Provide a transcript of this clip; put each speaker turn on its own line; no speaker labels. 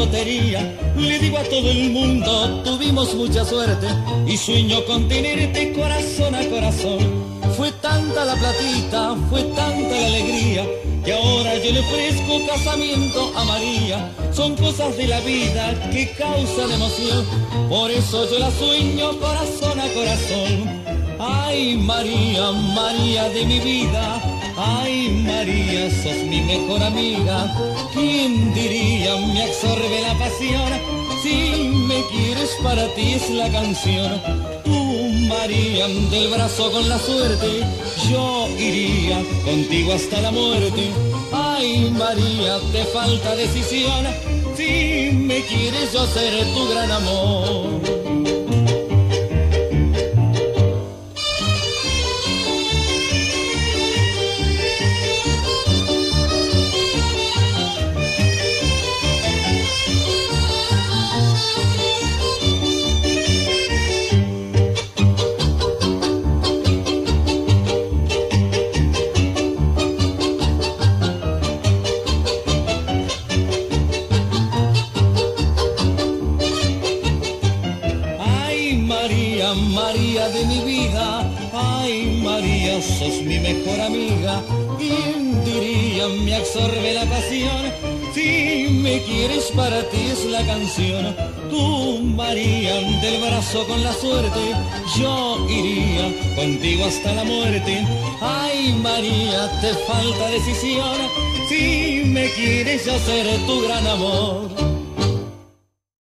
lotería. Le digo a todo el mundo, tuvimos mucha suerte y sueño con tenerte corazón a corazón. Fue tanta la platita, fue tanta la alegría, que ahora yo le ofrezco casamiento a María. Son cosas de la vida que causan emoción, por eso yo la sueño corazón a corazón. Ay María, María de mi vida, ay María, sos mi mejor amiga. ¿Quién diría me absorbe la pasión? Si me quieres para ti es la canción. Tú María, del brazo con la suerte, yo iría contigo hasta la muerte. Ay María, te falta decisión, si me quieres yo seré tu gran amor. María de mi vida, ay María, sos mi mejor amiga. ¿Quién diría me absorbe la pasión? Si me quieres para ti es la canción. Tú María, del brazo con la suerte, yo iría contigo hasta la muerte. Ay María, te falta decisión, si me quieres yo seré tu gran amor.